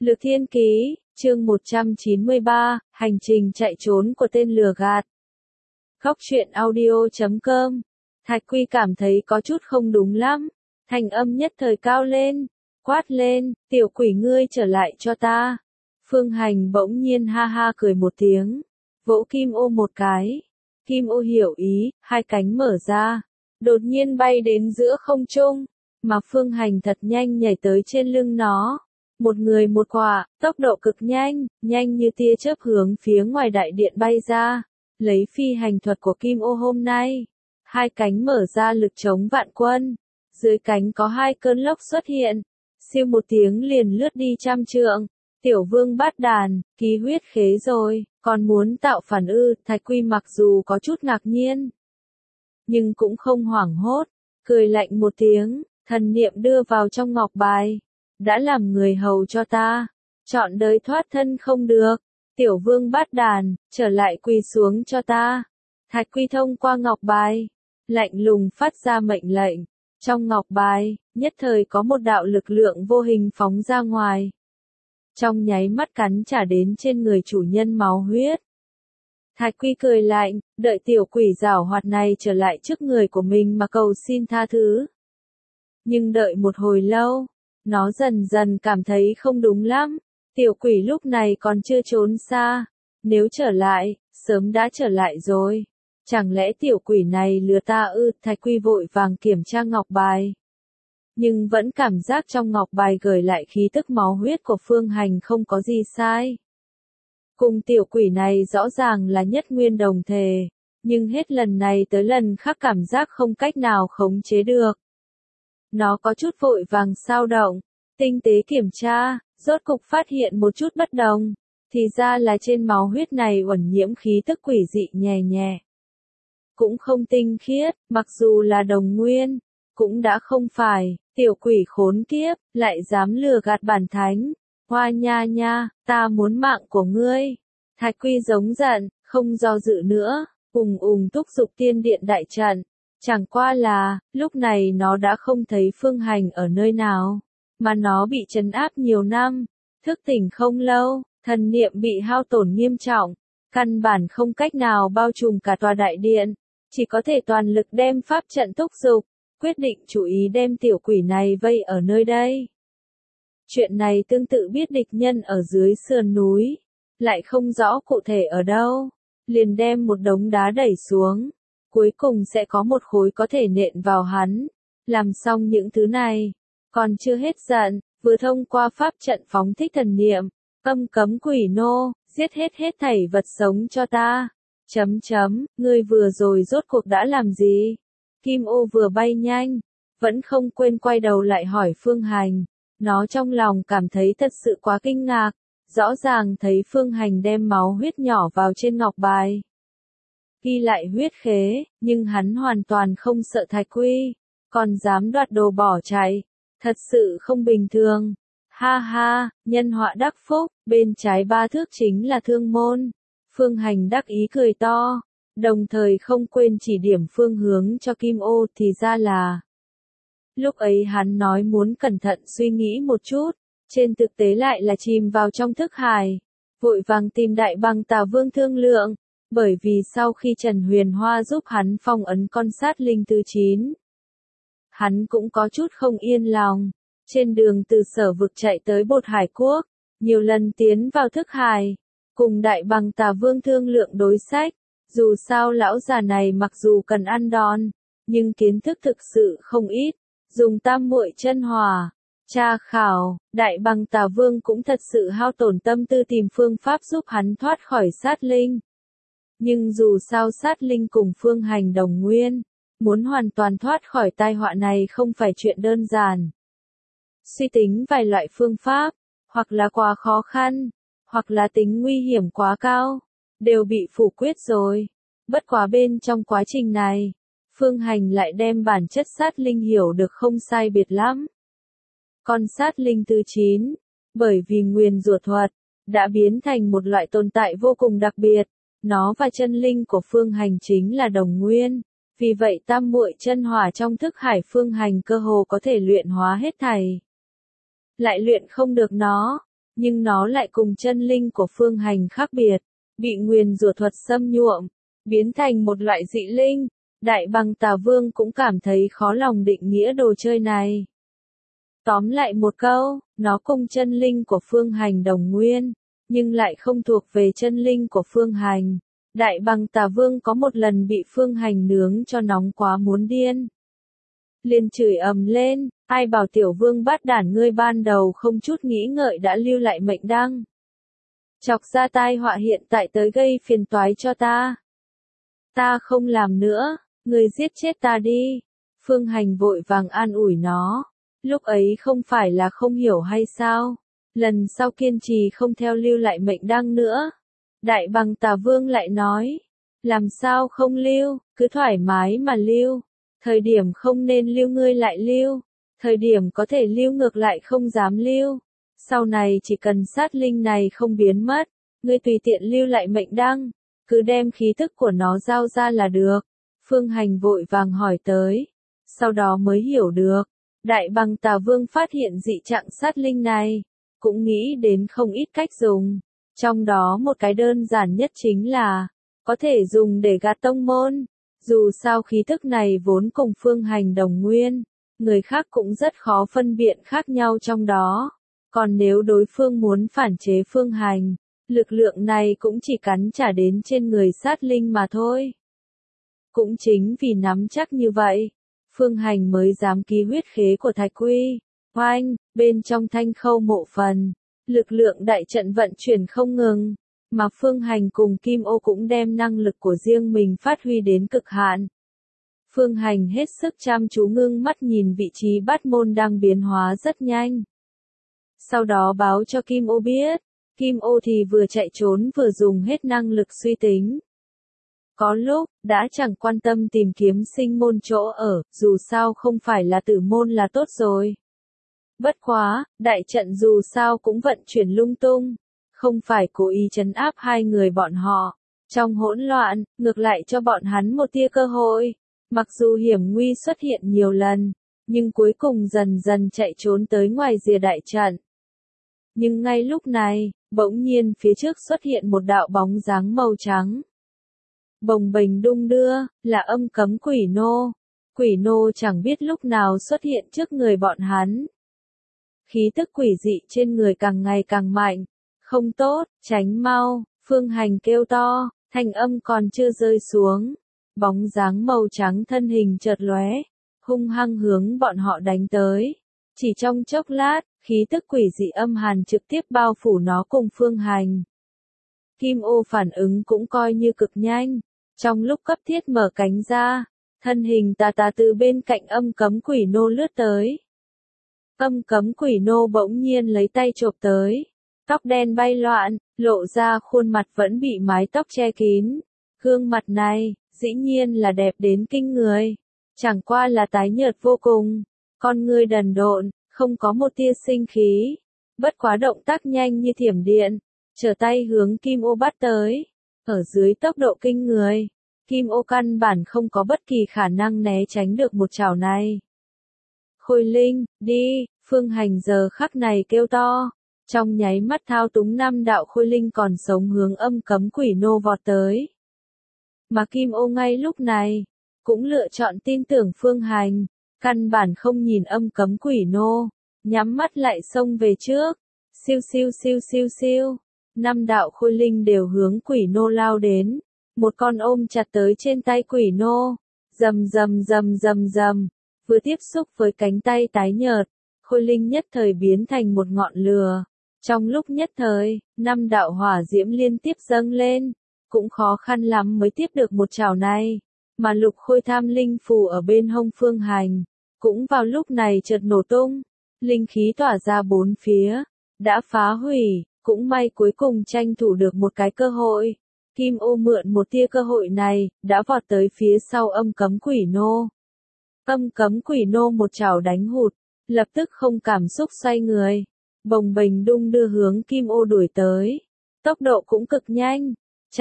Lược Thiên Ký, chương 193, hành trình chạy trốn của tên lừa gạt. Góc truyện audio.com. Thạch Quy cảm thấy có chút không đúng lắm, thành âm nhất thời cao lên, quát lên, tiểu quỷ ngươi trở lại cho ta. Phương Hành bỗng nhiên ha ha cười một tiếng, vỗ Kim Ô một cái. Kim Ô hiểu ý, hai cánh mở ra, đột nhiên bay đến giữa không trung, mà Phương Hành thật nhanh nhảy tới trên lưng nó. Một người một quả, tốc độ cực nhanh, nhanh như tia chớp hướng phía ngoài đại điện bay ra. Lấy phi hành thuật của Kim Ô hôm nay, hai cánh mở ra lực chống vạn quân. Dưới cánh có hai cơn lốc xuất hiện, siêu một tiếng liền lướt đi trăm trượng. Tiểu Vương Bát Đàn, ký huyết khế rồi, còn muốn tạo phản ư? Thạch Quy mặc dù có chút ngạc nhiên, nhưng cũng không hoảng hốt, cười lạnh một tiếng, thần niệm đưa vào trong ngọc bài. Đã làm người hầu cho ta, chọn đời thoát thân không được. Tiểu Vương Bát Đàn, trở lại quỳ xuống cho ta. Thạch Quy thông qua ngọc bài, lạnh lùng phát ra mệnh lệnh. Trong ngọc bài, nhất thời có một đạo lực lượng vô hình phóng ra ngoài. Trong nháy mắt cắn trả đến trên người chủ nhân máu huyết. Thạch Quy cười lạnh, đợi tiểu quỷ giảo hoạt này trở lại trước người của mình mà cầu xin tha thứ. Nhưng đợi một hồi lâu, nó dần dần cảm thấy không đúng lắm. Tiểu quỷ lúc này còn chưa trốn xa, nếu trở lại, sớm đã trở lại rồi. Chẳng lẽ tiểu quỷ này lừa ta ư? Thạch Quy vội vàng kiểm tra ngọc bài, nhưng vẫn cảm giác trong ngọc bài gửi lại khí tức máu huyết của Phương Hành không có gì sai. Cùng tiểu quỷ này rõ ràng là nhất nguyên đồng thể, nhưng hết lần này tới lần khác cảm giác không cách nào khống chế được. Nó có chút vội vàng xao động, tinh tế kiểm tra, rốt cục phát hiện một chút bất đồng, thì ra là trên máu huyết này uẩn nhiễm khí tức quỷ dị nhẹ nhẹ. Cũng không tinh khiết, mặc dù là đồng nguyên, cũng đã không phải, tiểu quỷ khốn kiếp, lại dám lừa gạt bản thánh. Hoa nha nha, ta muốn mạng của ngươi. Thạch Quy giống giận, không do dự nữa, thúc giục tiên điện đại trận. Chẳng qua là, lúc này nó đã không thấy Phương Hành ở nơi nào, mà nó bị trấn áp nhiều năm, thức tỉnh không lâu, thần niệm bị hao tổn nghiêm trọng, căn bản không cách nào bao trùm cả tòa đại điện, chỉ có thể toàn lực đem pháp trận thúc giục, quyết định chú ý đem tiểu quỷ này vây ở nơi đây. Chuyện này tương tự biết địch nhân ở dưới sườn núi, lại không rõ cụ thể ở đâu, liền đem một đống đá đẩy xuống. Cuối cùng sẽ có một khối có thể nện vào hắn. Làm xong những thứ này, còn chưa hết giận, vừa thông qua pháp trận phóng thích thần niệm, cấm quỷ nô, giết hết thảy vật sống cho ta. Ngươi vừa rồi rốt cuộc đã làm gì? Kim Ô vừa bay nhanh, vẫn không quên quay đầu lại hỏi Phương Hành. Nó trong lòng cảm thấy thật sự quá kinh ngạc, rõ ràng thấy Phương Hành đem máu huyết nhỏ vào trên ngọc bài, ghi lại huyết khế, nhưng hắn hoàn toàn không sợ Thạch Quy, còn dám đoạt đồ bỏ chạy, thật sự không bình thường. Ha ha, nhân họa đắc phúc, bên trái 3 thước chính là Thương Môn. Phương Hành đắc ý cười to, đồng thời không quên chỉ điểm phương hướng cho Kim Ô, thì ra là. Lúc ấy hắn nói muốn cẩn thận suy nghĩ một chút, trên thực tế lại là chìm vào trong thức hải, vội vàng tìm Đại Bằng Tà Vương thương lượng. Bởi vì sau khi Trần Huyền Hoa giúp hắn phong ấn con sát linh thứ 9, hắn cũng có chút không yên lòng. Trên đường từ Sở Vực chạy tới Bột Hải Quốc, nhiều lần tiến vào thức hải, cùng Đại Bằng Tà Vương thương lượng đối sách. Dù sao lão già này mặc dù cần ăn đòn, nhưng kiến thức thực sự không ít, dùng tam muội chân hỏa, tra khảo, Đại Bằng Tà Vương cũng thật sự hao tổn tâm tư tìm phương pháp giúp hắn thoát khỏi sát linh. Nhưng dù sao sát linh cùng Phương Hành đồng nguyên, muốn hoàn toàn thoát khỏi tai họa này không phải chuyện đơn giản. Suy tính vài loại phương pháp, hoặc là quá khó khăn, hoặc là tính nguy hiểm quá cao, đều bị phủ quyết rồi. Bất quá bên trong quá trình này, Phương Hành lại đem bản chất sát linh hiểu được không sai biệt lắm. Con sát linh thứ 9, bởi vì nguyền rủa thuật, đã biến thành một loại tồn tại vô cùng đặc biệt. Nó và chân linh của Phương Hành chính là đồng nguyên, vì vậy tam muội chân hỏa trong thức hải Phương Hành cơ hồ có thể luyện hóa hết thảy. Lại luyện không được nó, nhưng nó lại cùng chân linh của Phương Hành khác biệt, bị nguyền rủa thuật xâm nhuộm, biến thành một loại dị linh. Đại Bàng Tà Vương cũng cảm thấy khó lòng định nghĩa đồ chơi này. Tóm lại một câu, nó cùng chân linh của Phương Hành đồng nguyên, nhưng lại không thuộc về chân linh của Phương Hành. Đại Bàng Tà Vương có một lần bị Phương Hành nướng cho nóng quá muốn điên, liền chửi ầm lên, ai bảo tiểu vương bát đản ngươi ban đầu không chút nghĩ ngợi đã lưu lại mệnh đăng. Chọc ra tai họa hiện tại tới gây phiền toái cho ta. Ta không làm nữa, ngươi giết chết ta đi. Phương Hành vội vàng an ủi nó. Lúc ấy không phải là không hiểu hay sao? Lần sau kiên trì không theo lưu lại mệnh đăng nữa. Đại Bàng Tà Vương lại nói, làm sao không lưu, cứ thoải mái mà lưu. Thời điểm không nên lưu ngươi lại lưu, thời điểm có thể lưu ngược lại không dám lưu. Sau này chỉ cần sát linh này không biến mất, ngươi tùy tiện lưu lại mệnh đăng, cứ đem khí thức của nó giao ra là được. Phương Hành vội vàng hỏi tới, sau đó mới hiểu được. Đại Bàng Tà Vương phát hiện dị trạng sát linh này, cũng nghĩ đến không ít cách dùng. Trong đó một cái đơn giản nhất chính là, có thể dùng để gạt tông môn. Dù sao khí thức này vốn cùng Phương Hành đồng nguyên, người khác cũng rất khó phân biện khác nhau trong đó. Còn nếu đối phương muốn phản chế Phương Hành, lực lượng này cũng chỉ cắn trả đến trên người sát linh mà thôi. Cũng chính vì nắm chắc như vậy, Phương Hành mới dám ký huyết khế của Thạch Quy. Oanh, bên trong Thanh Khâu mộ phần, lực lượng đại trận vận chuyển không ngừng, mà Phương Hành cùng Kim Ô cũng đem năng lực của riêng mình phát huy đến cực hạn. Phương Hành hết sức chăm chú ngưng mắt nhìn vị trí bát môn đang biến hóa rất nhanh. Sau đó báo cho Kim Ô biết, Kim Ô thì vừa chạy trốn vừa dùng hết năng lực suy tính. Có lúc, đã chẳng quan tâm tìm kiếm sinh môn chỗ ở, dù sao không phải là tử môn là tốt rồi. Bất quá, đại trận dù sao cũng vận chuyển lung tung, không phải cố ý trấn áp hai người bọn họ. Trong hỗn loạn, ngược lại cho bọn hắn một tia cơ hội. Mặc dù hiểm nguy xuất hiện nhiều lần, nhưng cuối cùng dần dần chạy trốn tới ngoài rìa đại trận. Nhưng ngay lúc này, bỗng nhiên phía trước xuất hiện một đạo bóng dáng màu trắng. Bồng bềnh đung đưa, là Âm Cấm Quỷ Nô. Quỷ Nô chẳng biết lúc nào xuất hiện trước người bọn hắn. Khí tức quỷ dị trên người càng ngày càng mạnh. Không tốt, tránh mau, Phương Hành kêu to, thanh âm còn chưa rơi xuống. Bóng dáng màu trắng thân hình chợt lóe, hung hăng hướng bọn họ đánh tới. Chỉ trong chốc lát, khí tức quỷ dị âm hàn trực tiếp bao phủ nó cùng Phương Hành. Kim Ô phản ứng cũng coi như cực nhanh. Trong lúc cấp thiết mở cánh ra, thân hình tà tà từ bên cạnh Âm Cấm Quỷ Nô lướt tới. Âm Cấm Quỷ Nô bỗng nhiên lấy tay chộp tới. Tóc đen bay loạn, lộ ra khuôn mặt vẫn bị mái tóc che kín. Gương mặt này, dĩ nhiên là đẹp đến kinh người. Chẳng qua là tái nhợt vô cùng. Con ngươi đần độn, không có một tia sinh khí. Bất quá động tác nhanh như thiểm điện, trở tay hướng Kim Ô bắt tới. Ở dưới tốc độ kinh người, Kim Ô căn bản không có bất kỳ khả năng né tránh được một chảo này. Khôi Linh, đi, Phương Hành giờ khắc này kêu to. Trong nháy mắt thao túng 5 đạo Khôi Linh còn sống hướng Âm Cấm Quỷ Nô vọt tới. Mà Kim Ô ngay lúc này, cũng lựa chọn tin tưởng Phương Hành, căn bản không nhìn Âm Cấm Quỷ Nô, nhắm mắt lại xông về trước. Siêu siêu siêu siêu siêu. 5 đạo Khôi Linh đều hướng Quỷ Nô lao đến. Một con ôm chặt tới trên tay Quỷ Nô. Rầm rầm rầm rầm rầm. Vừa tiếp xúc với cánh tay tái nhợt, Khôi Linh nhất thời biến thành một ngọn lửa. Trong lúc nhất thời, 5 đạo hỏa diễm liên tiếp dâng lên. Cũng khó khăn lắm mới tiếp được một chảo này. Mà Lục Khôi Tham Linh phù ở bên hông Phương Hành, cũng vào lúc này chợt nổ tung. Linh khí tỏa ra bốn phía, đã phá hủy. Cũng may cuối cùng tranh thủ được một cái cơ hội. Kim Ô mượn một tia cơ hội này, đã vọt tới phía sau Âm Cấm Quỷ Nô. Âm Cấm Quỷ Nô một chảo đánh hụt, lập tức không cảm xúc xoay người. Bồng bềnh đung đưa hướng Kim Ô đuổi tới. Tốc độ cũng cực nhanh.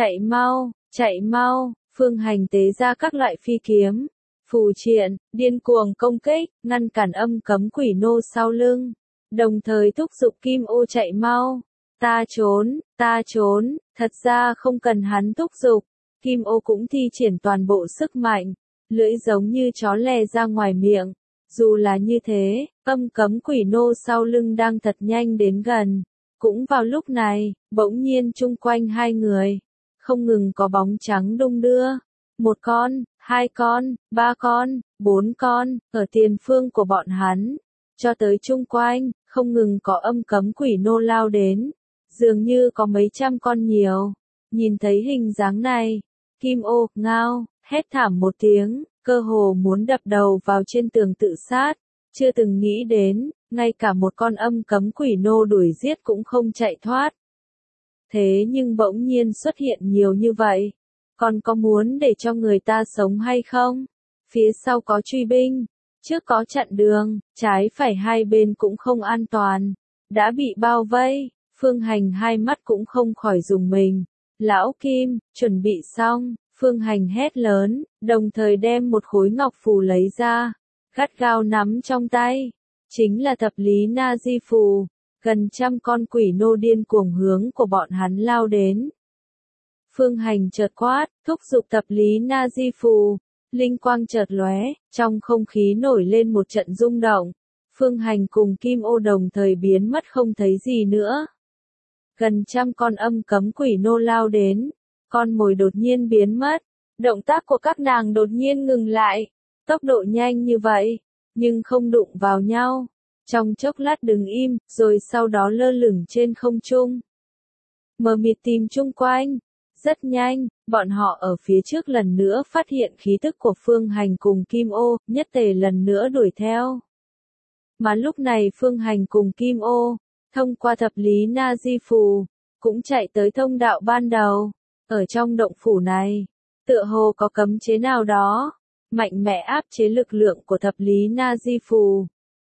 Chạy mau, Phương Hành tế ra các loại phi kiếm, phù triện, điên cuồng công kích, ngăn cản Âm Cấm Quỷ Nô sau lưng. Đồng thời thúc giục Kim Ô chạy mau. ta trốn, thật ra không cần hắn thúc giục, Kim Ô cũng thi triển toàn bộ sức mạnh, lưỡi giống như chó lè ra ngoài miệng. Dù là như thế, âm cấm quỷ nô sau lưng đang thật nhanh đến gần. Cũng vào lúc này, bỗng nhiên chung quanh hai người, không ngừng có bóng trắng đung đưa. Một con, hai con, ba con, bốn con, ở tiền phương của bọn hắn, cho tới chung quanh, không ngừng có âm cấm quỷ nô lao đến, dường như có mấy trăm con nhiều. Nhìn thấy hình dáng này, Kim Ô, ngao, hét thảm một tiếng, cơ hồ muốn đập đầu vào trên tường tự sát, chưa từng nghĩ đến, ngay cả một con âm cấm quỷ nô đuổi giết cũng không chạy thoát. Thế nhưng bỗng nhiên xuất hiện nhiều như vậy, còn có muốn để cho người ta sống hay không? Phía sau có truy binh, trước có chặn đường, trái phải hai bên cũng không an toàn, đã bị bao vây, Phương Hành hai mắt cũng không khỏi rùng mình. Lão Kim, chuẩn bị xong, Phương Hành hét lớn, đồng thời đem một khối ngọc phù lấy ra, gắt gao nắm trong tay, chính là thập lý na di phù, gần trăm con quỷ nô điên cuồng hướng của bọn hắn lao đến. Phương Hành chợt quát, thúc giục thập lý na di phù, linh quang chợt lóe, trong không khí nổi lên một trận rung động, Phương Hành cùng Kim Ô đồng thời biến mất không thấy gì nữa. Gần trăm con âm cấm quỷ nô lao đến, con mồi đột nhiên biến mất, động tác của các nàng đột nhiên ngừng lại, tốc độ nhanh như vậy, nhưng không đụng vào nhau, trong chốc lát đứng im, rồi sau đó lơ lửng trên không trung. Mờ mịt tìm chung quanh, rất nhanh, bọn họ ở phía trước lần nữa phát hiện khí tức của Phương Hành cùng Kim Ô, nhất tề lần nữa đuổi theo. Mà lúc này Phương Hành cùng Kim Ô, thông qua thập lý na di phù, cũng chạy tới thông đạo ban đầu. Ở trong động phủ này, tựa hồ có cấm chế nào đó, mạnh mẽ áp chế lực lượng của thập lý na di phù.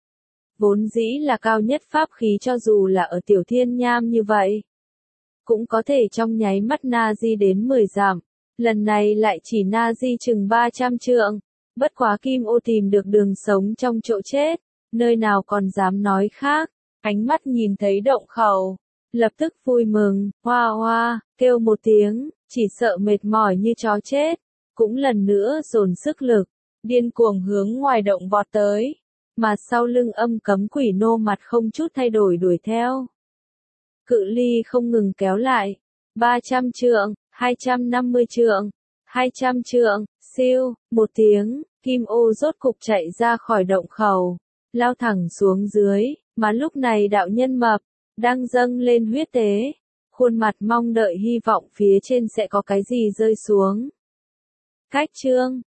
Vốn dĩ là cao nhất pháp khí cho dù là ở tiểu thiên nham như vậy, cũng có thể trong nháy mắt na di đến 10 dặm, lần này lại chỉ na di chừng 300 trượng. Bất quá Kim Ô tìm được đường sống trong chỗ chết, nơi nào còn dám nói khác. Ánh mắt nhìn thấy động khẩu, lập tức vui mừng, hoa hoa, kêu một tiếng, chỉ sợ mệt mỏi như chó chết, cũng lần nữa dồn sức lực, điên cuồng hướng ngoài động vọt tới, mà sau lưng âm cấm quỷ nô mặt không chút thay đổi đuổi theo. Cự ly không ngừng kéo lại, 300 trượng, 250 trượng, 200 trượng, siêu, một tiếng, Kim Ô rốt cục chạy ra khỏi động khẩu, lao thẳng xuống dưới. Mà lúc này đạo nhân mập, đang dâng lên huyết tế, khuôn mặt mong đợi hy vọng phía trên sẽ có cái gì rơi xuống. Cách chương